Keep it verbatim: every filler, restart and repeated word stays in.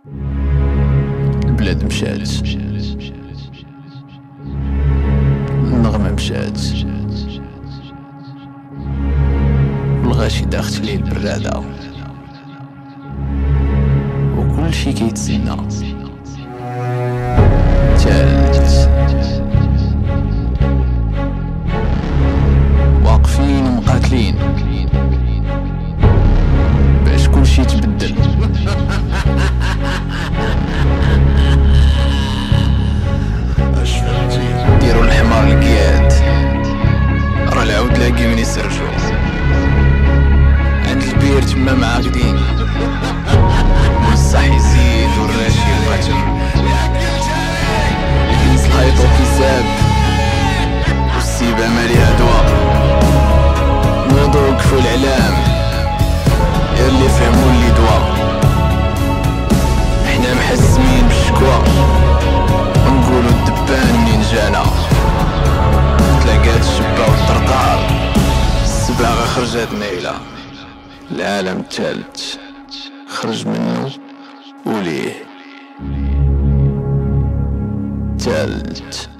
البلاد مشات، النغمة مشات، والغاشي داخت ليه البرادة، وكل شي كيتسنى. تالت واقفين مقاتلين باش كل شي يتبدل. ديروا الحمار القياد، راه العود لاقي من يسرجو عند البير تما معاقدين، والصح يزيد والراشي يقاتل، الكنس الهيطو كيساب والسيبة ماليها دوا. نوضو وقفوا العلام يا اللي فهموا اللي دوا، احنا محزمين بالشكوى ونقولوا الدبان منين جانا. تلاقات الشبا والطرطار السباغة خرجت نايلة، العالم الثالث خرج منه وليه تالت.